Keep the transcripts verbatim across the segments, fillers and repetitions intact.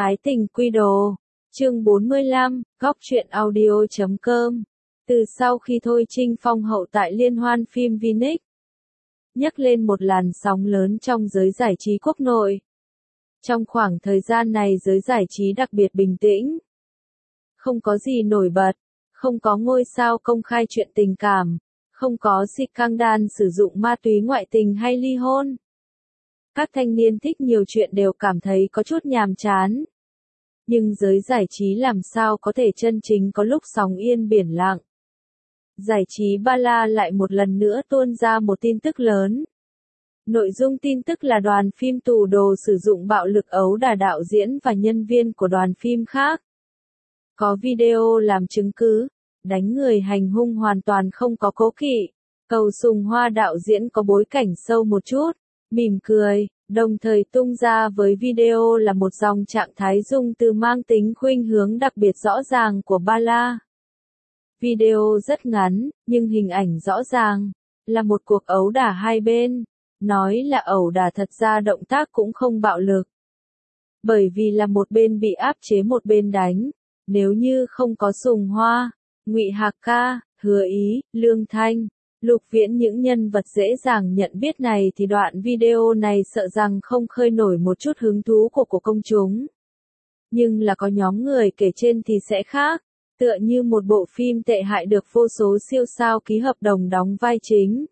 Ái tình quy đồ. Chương bốn mươi lăm, góc truyện audio chấm com. Từ sau khi Thôi Trinh phong hậu tại liên hoan phim Vinic, nhấc lên một làn sóng lớn trong giới giải trí quốc nội. Trong khoảng thời gian này giới giải trí đặc biệt bình tĩnh. Không có gì nổi bật, không có ngôi sao công khai chuyện tình cảm, không có scandal sử dụng ma túy ngoại tình hay ly hôn. Các thanh niên thích nhiều chuyện đều cảm thấy có chút nhàm chán. Nhưng giới giải trí làm sao có thể chân chính có lúc sóng yên biển lặng. Giải trí Ba La lại một lần nữa tuôn ra một tin tức lớn. Nội dung tin tức là đoàn phim Tù Đồ sử dụng bạo lực ấu đả đạo diễn và nhân viên của đoàn phim khác. Có video làm chứng cứ, đánh người hành hung hoàn toàn không có cố kỵ. Cầu Sùng Hoa đạo diễn có bối cảnh sâu một chút, mỉm cười, đồng thời tung ra với video là một dòng trạng thái dùng từ mang tính khuynh hướng đặc biệt rõ ràng của Ba La. Video rất ngắn, nhưng hình ảnh rõ ràng, là một cuộc ấu đả hai bên. Nói là ẩu đả thật ra động tác cũng không bạo lực. Bởi vì là một bên bị áp chế một bên đánh. Nếu như không có Sùng Hoa, Ngụy Hạc Ca, Hứa Ý, Lương Thanh, Lục Viễn những nhân vật dễ dàng nhận biết này thì đoạn video này sợ rằng không khơi nổi một chút hứng thú của của công chúng. Nhưng là có nhóm người kể trên thì sẽ khác, tựa như một bộ phim tệ hại được vô số siêu sao ký hợp đồng đóng vai chính.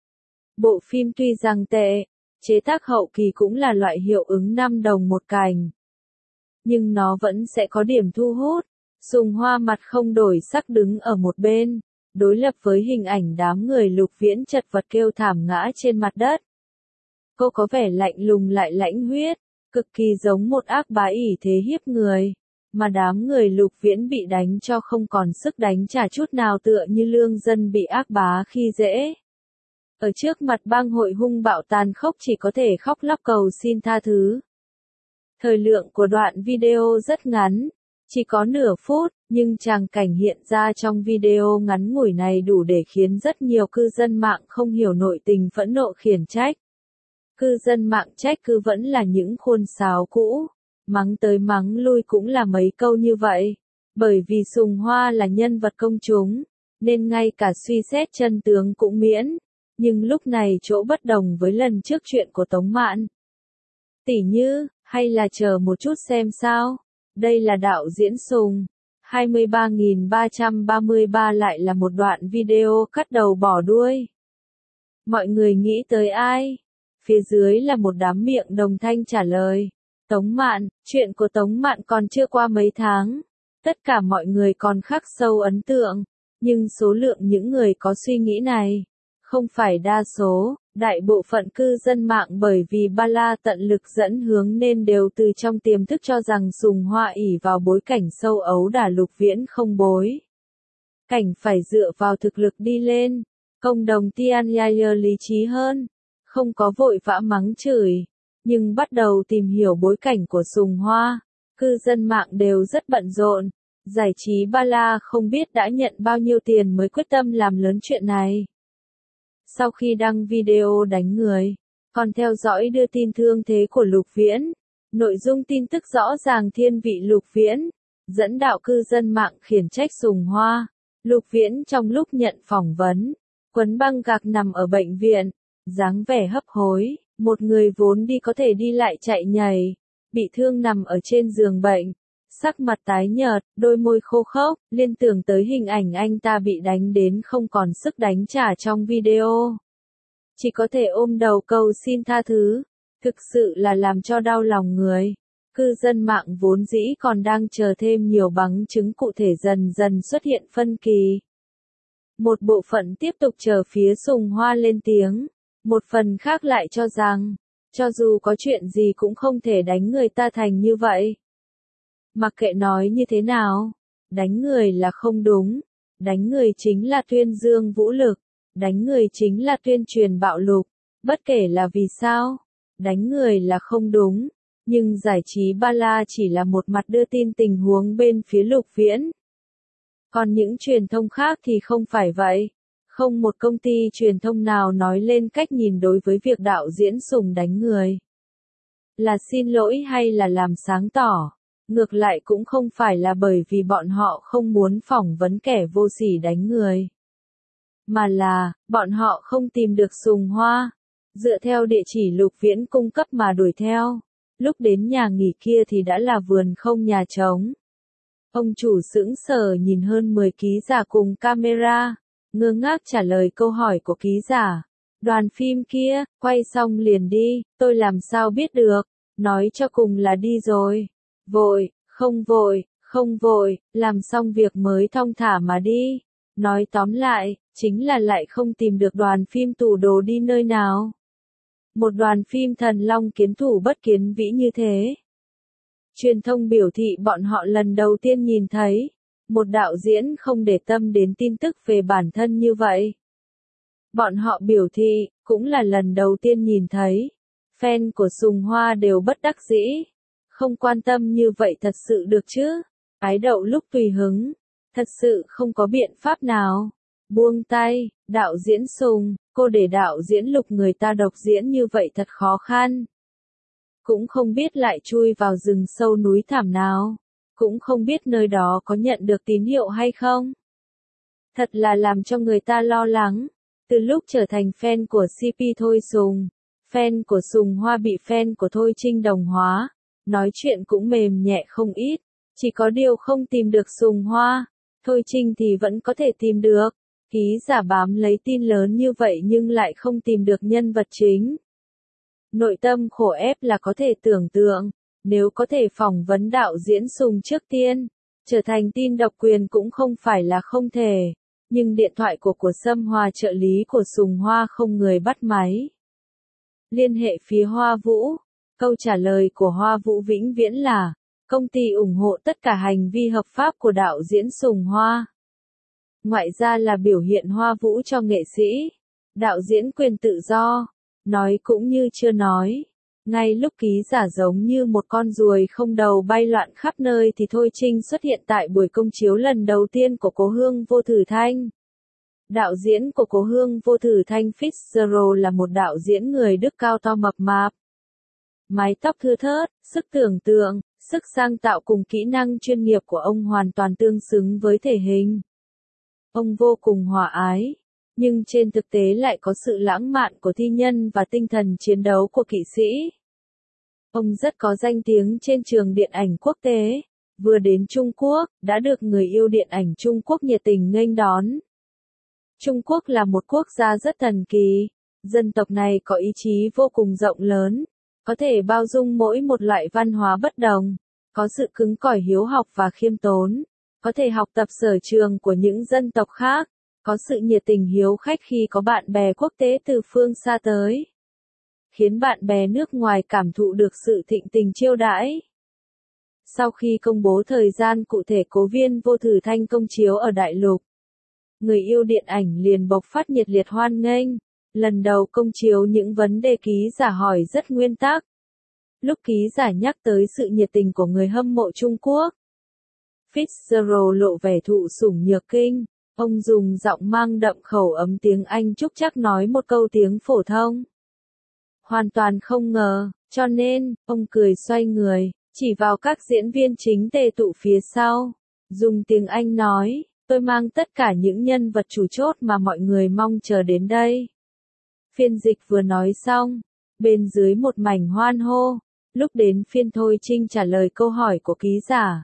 Bộ phim tuy rằng tệ, chế tác hậu kỳ cũng là loại hiệu ứng năm đồng một cành. Nhưng nó vẫn sẽ có điểm thu hút. Sùng Hoa mặt không đổi sắc đứng ở một bên, đối lập với hình ảnh đám người Lục Viễn chật vật kêu thảm ngã trên mặt đất. Cô có vẻ lạnh lùng lại lãnh huyết, cực kỳ giống một ác bá ỷ thế hiếp người, mà đám người Lục Viễn bị đánh cho không còn sức đánh trả chút nào tựa như lương dân bị ác bá khi dễ. Ở trước mặt bang hội hung bạo tàn khốc chỉ có thể khóc lóc cầu xin tha thứ. Thời lượng của đoạn video rất ngắn, chỉ có nửa phút, nhưng tràng cảnh hiện ra trong video ngắn ngủi này đủ để khiến rất nhiều cư dân mạng không hiểu nội tình phẫn nộ khiển trách. Cư dân mạng trách cứ vẫn là những khuôn sáo cũ, mắng tới mắng lui cũng là mấy câu như vậy. Bởi vì Sùng Hoa là nhân vật công chúng, nên ngay cả suy xét chân tướng cũng miễn. Nhưng lúc này chỗ bất đồng với lần trước chuyện của Tống Mạn. Tỷ như, hay là chờ một chút xem sao. Đây là đạo diễn Sùng. hai mươi ba nghìn ba trăm ba mươi ba lại là một đoạn video cắt đầu bỏ đuôi. Mọi người nghĩ tới ai? Phía dưới là một đám miệng đồng thanh trả lời. Tống Mạn, chuyện của Tống Mạn còn chưa qua mấy tháng. Tất cả mọi người còn khắc sâu ấn tượng. Nhưng số lượng những người có suy nghĩ này không phải đa số, đại bộ phận cư dân mạng bởi vì Ba La tận lực dẫn hướng nên đều từ trong tiềm thức cho rằng Sùng Hoa ỷ vào bối cảnh sâu ấu đả Lục Viễn không bối cảnh phải dựa vào thực lực đi lên. Cộng đồng Tian Yair lý trí hơn, không có vội vã mắng chửi, nhưng bắt đầu tìm hiểu bối cảnh của Sùng Hoa. Cư dân mạng đều rất bận rộn, giải trí Ba La không biết đã nhận bao nhiêu tiền mới quyết tâm làm lớn chuyện này. Sau khi đăng video đánh người, còn theo dõi đưa tin thương thế của Lục Viễn, nội dung tin tức rõ ràng thiên vị Lục Viễn, dẫn đạo cư dân mạng khiển trách Sùng Hoa. Lục Viễn trong lúc nhận phỏng vấn, quấn băng gạc nằm ở bệnh viện, dáng vẻ hấp hối, một người vốn đi có thể đi lại chạy nhảy, bị thương nằm ở trên giường bệnh. Sắc mặt tái nhợt, đôi môi khô khốc, liên tưởng tới hình ảnh anh ta bị đánh đến không còn sức đánh trả trong video. Chỉ có thể ôm đầu cầu xin tha thứ, thực sự là làm cho đau lòng người. Cư dân mạng vốn dĩ còn đang chờ thêm nhiều bằng chứng cụ thể dần dần xuất hiện phân kỳ. Một bộ phận tiếp tục chờ phía Sùng Hoa lên tiếng, một phần khác lại cho rằng, cho dù có chuyện gì cũng không thể đánh người ta thành như vậy. Mặc kệ nói như thế nào, đánh người là không đúng, đánh người chính là tuyên dương vũ lực, đánh người chính là tuyên truyền bạo lực, bất kể là vì sao, đánh người là không đúng, nhưng giải trí Ba La chỉ là một mặt đưa tin tình huống bên phía Lục Viễn. Còn những truyền thông khác thì không phải vậy, không một công ty truyền thông nào nói lên cách nhìn đối với việc đạo diễn Sùng đánh người. Là xin lỗi hay là làm sáng tỏ. Ngược lại cũng không phải là bởi vì bọn họ không muốn phỏng vấn kẻ vô sỉ đánh người. Mà là, bọn họ không tìm được Sùng Hoa. Dựa theo địa chỉ Lục Viễn cung cấp mà đuổi theo. Lúc đến nhà nghỉ kia thì đã là vườn không nhà trống. Ông chủ sững sờ nhìn hơn mười ký giả cùng camera, ngơ ngác trả lời câu hỏi của ký giả. Đoàn phim kia, quay xong liền đi, tôi làm sao biết được, nói cho cùng là đi rồi. Vội, không vội, không vội, làm xong việc mới thong thả mà đi. Nói tóm lại, chính là lại không tìm được đoàn phim tủ đồ đi nơi nào. Một đoàn phim thần long kiến thủ bất kiến vĩ như thế. Truyền thông biểu thị bọn họ lần đầu tiên nhìn thấy, một đạo diễn không để tâm đến tin tức về bản thân như vậy. Bọn họ biểu thị, cũng là lần đầu tiên nhìn thấy, fan của Sùng Hoa đều bất đắc dĩ. Không quan tâm như vậy thật sự được chứ, ái đậu lúc tùy hứng, thật sự không có biện pháp nào. Buông tay, đạo diễn Sùng, cô để đạo diễn Lục người ta độc diễn như vậy thật khó khăn. Cũng không biết lại chui vào rừng sâu núi thẳm nào, cũng không biết nơi đó có nhận được tín hiệu hay không. Thật là làm cho người ta lo lắng, từ lúc trở thành fan của xê pê Thôi Sùng, fan của Sùng Hoa bị fan của Thôi Trinh đồng hóa, nói chuyện cũng mềm nhẹ không ít, chỉ có điều không tìm được Sùng Hoa, Thôi Trinh thì vẫn có thể tìm được. Ký giả bám lấy tin lớn như vậy nhưng lại không tìm được nhân vật chính. Nội tâm khổ ép là có thể tưởng tượng, nếu có thể phỏng vấn đạo diễn Sùng trước tiên, trở thành tin độc quyền cũng không phải là không thể, nhưng điện thoại của của Sâm Hoa trợ lý của Sùng Hoa không người bắt máy. Liên hệ phía Hoa Vũ, câu trả lời của Hoa Vũ vĩnh viễn là, công ty ủng hộ tất cả hành vi hợp pháp của đạo diễn Sùng Hoa. Ngoại ra là biểu hiện Hoa Vũ cho nghệ sĩ, đạo diễn quyền tự do, nói cũng như chưa nói. Ngay lúc ký giả giống như một con ruồi không đầu bay loạn khắp nơi thì Thôi Trinh xuất hiện tại buổi công chiếu lần đầu tiên của Cố Hương Vô Thử Thanh. Đạo diễn của Cố Hương Vô Thử Thanh Fitzgerald là một đạo diễn người Đức cao to mập mạp. Mái tóc thưa thớt, sức tưởng tượng, sức sáng tạo cùng kỹ năng chuyên nghiệp của ông hoàn toàn tương xứng với thể hình. Ông vô cùng hòa ái, nhưng trên thực tế lại có sự lãng mạn của thi nhân và tinh thần chiến đấu của kỵ sĩ. Ông rất có danh tiếng trên trường điện ảnh quốc tế, vừa đến Trung Quốc, đã được người yêu điện ảnh Trung Quốc nhiệt tình nghênh đón. Trung Quốc là một quốc gia rất thần kỳ, dân tộc này có ý chí vô cùng rộng lớn, có thể bao dung mỗi một loại văn hóa bất đồng, có sự cứng cỏi hiếu học và khiêm tốn, có thể học tập sở trường của những dân tộc khác, có sự nhiệt tình hiếu khách khi có bạn bè quốc tế từ phương xa tới, khiến bạn bè nước ngoài cảm thụ được sự thịnh tình chiêu đãi. Sau khi công bố thời gian cụ thể Cố Viên Vô Thử Thanh công chiếu ở Đại Lục, người yêu điện ảnh liền bộc phát nhiệt liệt hoan nghênh. Lần đầu công chiếu những vấn đề ký giả hỏi rất nguyên tắc. Lúc ký giả nhắc tới sự nhiệt tình của người hâm mộ Trung Quốc, Fitzgerald lộ vẻ thụ sủng nhược kinh. Ông dùng giọng mang đậm khẩu ấm tiếng Anh trúc chắc nói một câu tiếng phổ thông. Hoàn toàn không ngờ, cho nên, ông cười xoay người, chỉ vào các diễn viên chính tề tụ phía sau. Dùng tiếng Anh nói, tôi mang tất cả những nhân vật chủ chốt mà mọi người mong chờ đến đây. Phiên dịch vừa nói xong, bên dưới một mảnh hoan hô, lúc đến phiên Thôi Trinh trả lời câu hỏi của ký giả.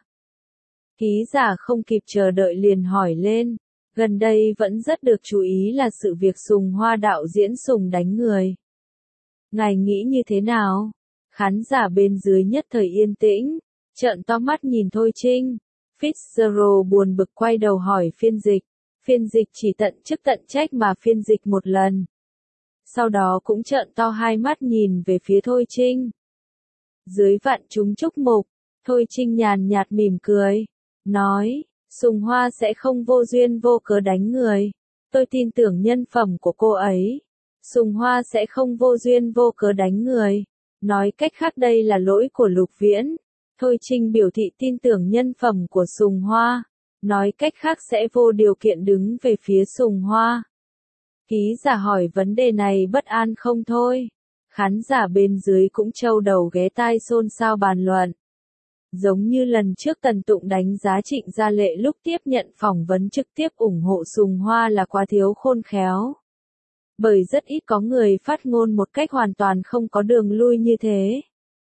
Ký giả không kịp chờ đợi liền hỏi lên, gần đây vẫn rất được chú ý là sự việc Sùng Hoa đạo diễn Sùng đánh người. Ngài nghĩ như thế nào? Khán giả bên dưới nhất thời yên tĩnh, trợn to mắt nhìn Thôi Trinh. Fitzgerald buồn bực quay đầu hỏi phiên dịch. Phiên dịch chỉ tận chức tận trách mà phiên dịch một lần. Sau đó cũng trợn to hai mắt nhìn về phía Thôi Trinh. Dưới vạn chúng chúc mục, Thôi Trinh nhàn nhạt mỉm cười, nói, Sùng Hoa sẽ không vô duyên vô cớ đánh người. Tôi tin tưởng nhân phẩm của cô ấy. Sùng Hoa sẽ không vô duyên vô cớ đánh người. Nói cách khác đây là lỗi của Lục Viễn. Thôi Trinh biểu thị tin tưởng nhân phẩm của Sùng Hoa. Nói cách khác sẽ vô điều kiện đứng về phía Sùng Hoa. Ký giả hỏi vấn đề này bất an không thôi. Khán giả bên dưới cũng trâu đầu ghé tai xôn xao bàn luận. Giống như lần trước Tần Tụng đánh giá Trịnh Gia Lệ lúc tiếp nhận phỏng vấn trực tiếp ủng hộ Sùng Hoa là quá thiếu khôn khéo. Bởi rất ít có người phát ngôn một cách hoàn toàn không có đường lui như thế.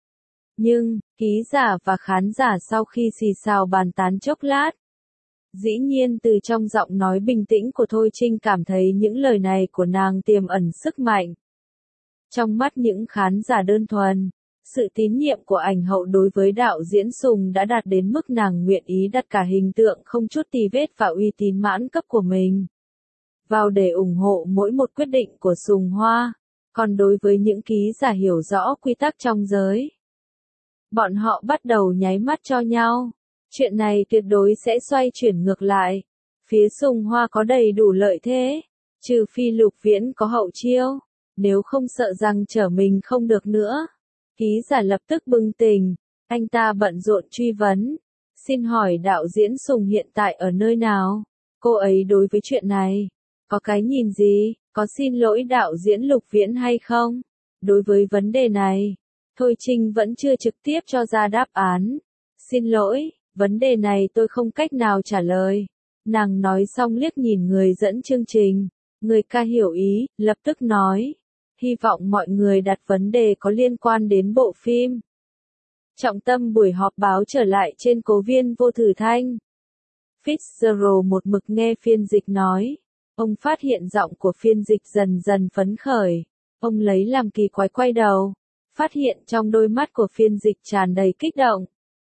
Nhưng, ký giả và khán giả sau khi xì xào bàn tán chốc lát, dĩ nhiên từ trong giọng nói bình tĩnh của Thôi Trinh cảm thấy những lời này của nàng tiềm ẩn sức mạnh. Trong mắt những khán giả đơn thuần, sự tín nhiệm của ảnh hậu đối với đạo diễn Sùng đã đạt đến mức nàng nguyện ý đặt cả hình tượng không chút tì vết và uy tín mãn cấp của mình vào để ủng hộ mỗi một quyết định của Sùng Hoa. Còn đối với những ký giả hiểu rõ quy tắc trong giới, bọn họ bắt đầu nháy mắt cho nhau. Chuyện này tuyệt đối sẽ xoay chuyển ngược lại. Phía Sùng Hoa có đầy đủ lợi thế, trừ phi Lục Viễn có hậu chiêu, nếu không sợ rằng trở mình không được nữa. Ký giả lập tức bừng tỉnh, anh ta bận rộn truy vấn. Xin hỏi đạo diễn Sùng hiện tại ở nơi nào? Cô ấy đối với chuyện này, có cái nhìn gì? Có xin lỗi đạo diễn Lục Viễn hay không? Đối với vấn đề này, Thôi Trinh vẫn chưa trực tiếp cho ra đáp án. Xin lỗi, vấn đề này tôi không cách nào trả lời. Nàng nói xong liếc nhìn người dẫn chương trình. Người ca hiểu ý, lập tức nói. Hy vọng mọi người đặt vấn đề có liên quan đến bộ phim. Trọng tâm buổi họp báo trở lại trên Cố Viên Vô Thử Thanh. Fitzgerald một mực nghe phiên dịch nói. Ông phát hiện giọng của phiên dịch dần dần phấn khởi. Ông lấy làm kỳ quái quay đầu. Phát hiện trong đôi mắt của phiên dịch tràn đầy kích động.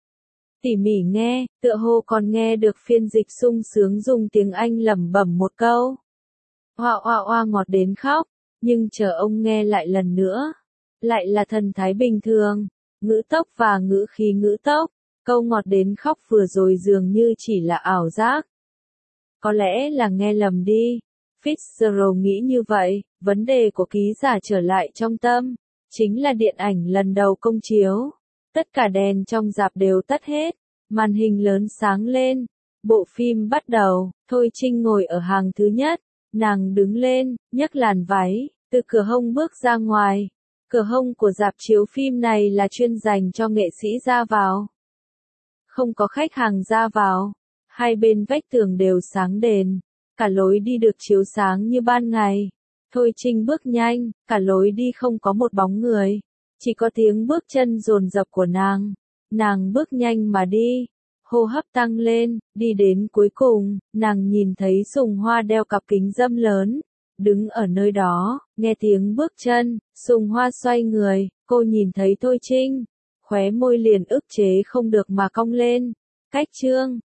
Tỉ mỉ nghe, tựa hồ còn nghe được phiên dịch sung sướng dùng tiếng Anh lẩm bẩm một câu. Oa oa oa ngọt đến khóc. Nhưng chờ ông nghe lại lần nữa, lại là thần thái bình thường, ngữ tốc và ngữ khí ngữ tốc, câu ngọt đến khóc vừa rồi dường như chỉ là ảo giác. Có lẽ là nghe lầm đi, Fitzgerald nghĩ như vậy, vấn đề của ký giả trở lại trong tâm, chính là điện ảnh lần đầu công chiếu. Tất cả đèn trong rạp đều tắt hết, màn hình lớn sáng lên, bộ phim bắt đầu, Thôi Trinh ngồi ở hàng thứ nhất, nàng đứng lên, nhấc làn váy, từ cửa hông bước ra ngoài. Cửa hông của rạp chiếu phim này là chuyên dành cho nghệ sĩ ra vào. Không có khách hàng ra vào. Hai bên vách tường đều sáng đèn. Cả lối đi được chiếu sáng như ban ngày. Thôi Trinh bước nhanh, cả lối đi không có một bóng người. Chỉ có tiếng bước chân dồn dập của nàng. Nàng bước nhanh mà đi. Hô hấp tăng lên, đi đến cuối cùng, nàng nhìn thấy Sùng Hoa đeo cặp kính râm lớn. Đứng ở nơi đó, nghe tiếng bước chân, Sùng Hoa xoay người, cô nhìn thấy Thôi Trinh. Khóe môi liền ức chế không được mà cong lên. Cách chương.